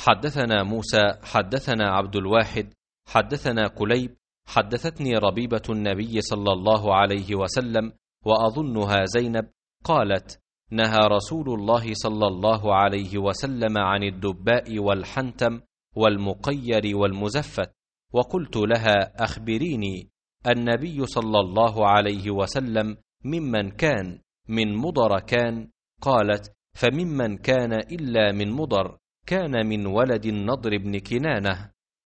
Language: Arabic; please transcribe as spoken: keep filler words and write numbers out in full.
حدثنا موسى حدثنا عبد الواحد حدثنا كليب حدثتني ربيبة النبي صلى الله عليه وسلم وأظنها زينب قالت: نهى رسول الله صلى الله عليه وسلم عن الدباء والحنتم والمقير والمزفت. وقلت لها: أخبريني، النبي صلى الله عليه وسلم ممن كان؟ من مضر كان؟ قالت: فممن كان إلا من مضر، كان من ولد النضر بن كنانة.